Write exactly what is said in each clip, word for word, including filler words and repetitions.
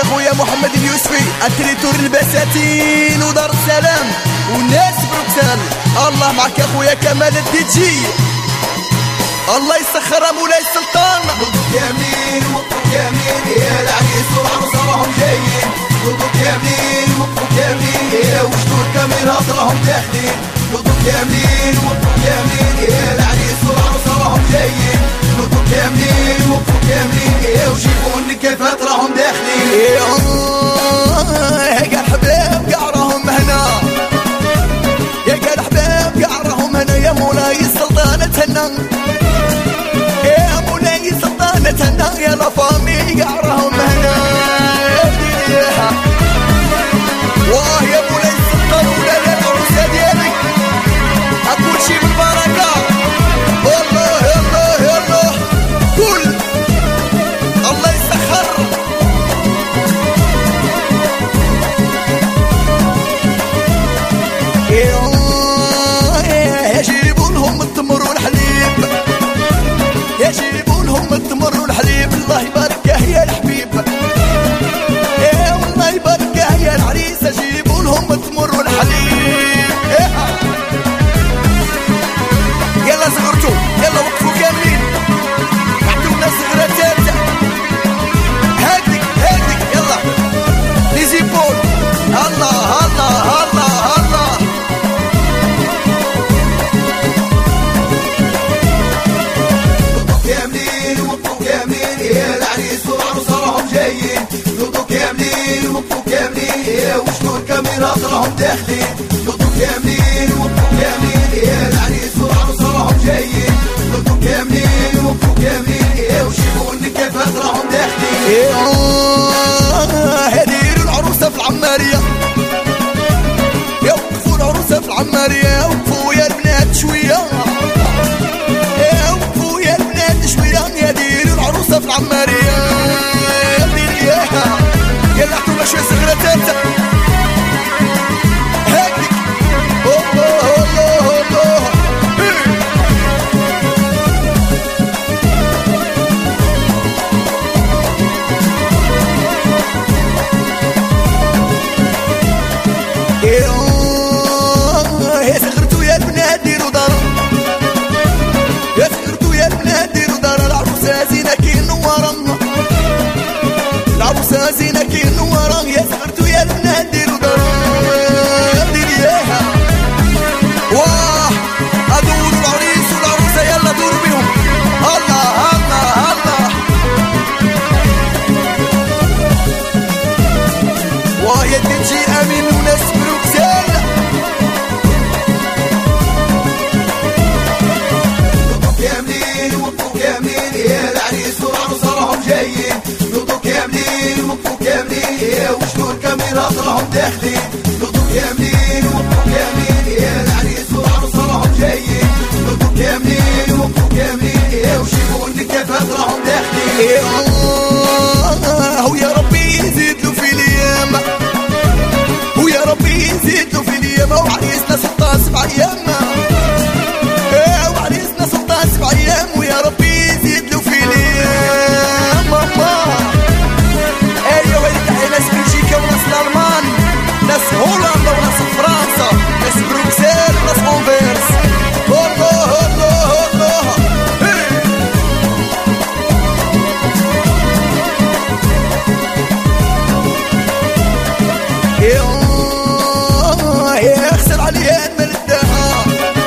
خويا محمد اليوسفي التريتور البساتين ودار السلام والناس بروكسل. الله معك يا خويا كمال الديجي، الله يسخر مولاي السلطان. ضدك يمين وقفك يمين يا العريس والعروسة راهم جايين. ضدك يمين وقفك يمين يا وشدو الكاميرا راهم داخلين. ضدك يمين وقفك يمين يا العريس والعروسة راهم جايين. ضدك يمين وقفك يمين يا وجيبوا النكافات راهم داخلين. يا قال حباب قاع راهم هنا، يا قال حباب قاع راهم هنا يا مولاي السلطانة تهنا، يا مولاي السلطانة تهنا يا لا فامي قاع راهم هنا. واه يا مولاي السلطان ولا يا العروسة ديالك أقول شي بالبركة. الله يلا يلا قول الله يسخر. يا جيبوا لهم التمر والحليب، يا جيبوا لهم التمر والحليب. الله يباركه يا الحبيب، يا والله يباركه يا العريسة. جيبوا لهم التمر والحليب. يلا صغرتو يلا وقفوا كاملين، عطونا صغرة ثالثة. هاكدك هاكدك يلا لي زيبول. الله الله الله الله. ضدك يمين وقفوا يمين يا العريس والعروسة راهم جايين. ضدك يمين وقفوا يمين يا وشدو الكاميرات راهم داخلين. ضدك يمين وقفوا يمين يا العريس والعروسة راهم جايين. ضدك يمين وقفوا يمين يا وجيبوا النكافات راهم داخلين. يا ديروا العروسة في العمارية، يا وقفوا العروسة في العمارية. وقفوا يا البنات شوية، يا وقفوا يا البنات شوية. يا ديروا العروسة في العمارية، يا ديروا اياها. يلا عطونا شوية صغيرة ثالثة. هاكدك الله الله الله. يا صغرتو يا البنات ديروا دار، يا صغرتو يا البنات ديروا دار. العروسة زينة كي نورا، العروسة زينة كي نورا. يا صغرتو يا البنات ديروا دار. دير اياها. واه ادوروا العريس والعروسة يلا دوروا بيهم. الله الله الله. واه يا الديجي امين وناس بروكسل. ضدك يمين وقفوا يمين يا العريس والعروسة راهم جايين. ضدك يمين وقفوا يمين يا وشدو الكاميرات راهم داخلين. ضدك يمين وقفوا يمين يا العريس والعروسة راهم جايين. ضدك يمين وقفوا يمين يا وجيبوا النكافات راهم داخلين. ويا ربي يزيد له في الايام، ويا ربي يزيد له في الايام. وعريسنا سلطان سبع ايام، وعريسنا سلطان سبع ايام. ويا ربي يزيد له في الايام. ماما ايوا ويلك على ناس بلجيكا وناس الالمان، ناس هولندا وناس فرنسا، ناس بروكسل وناس انفيرس. الله الله الله. يا اخسر عليها المال الدها،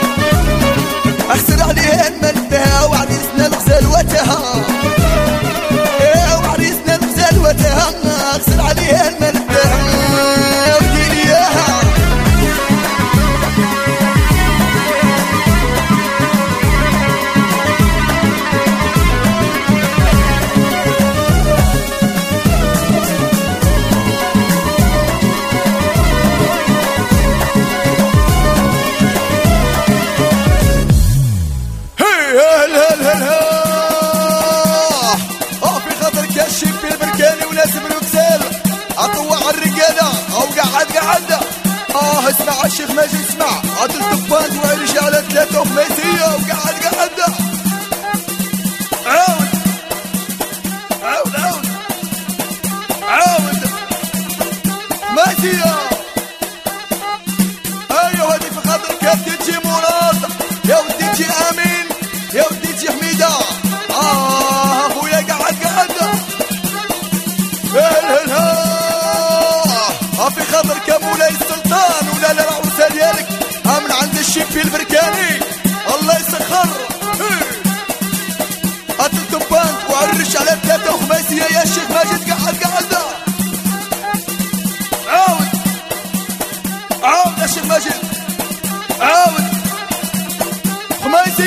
اخسر عليها المال الدها. وعريسنا الغزال وتها، يا وعريسنا الغزال وتها. اخسر عليها المال الدها. ودير اياها. اسمع الشيخ ماجد اسمع، عاد الطبان وعرج على ثلاثة وخميسية وقعد قعد. عاود عاود عاود عاود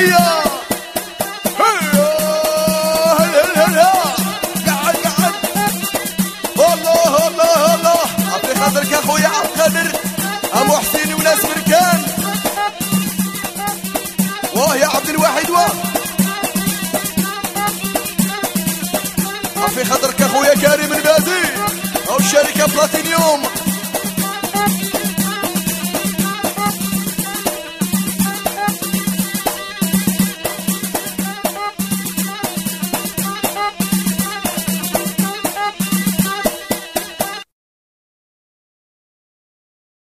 هيا قعد قعد الله الله الله عطي خاطرك اخويا عبد القادر ابو حسين وناس مركان واه يا عبد الواحد واه عطي خاطرك اخويا كريم البازي او الشركه بلاتينيوم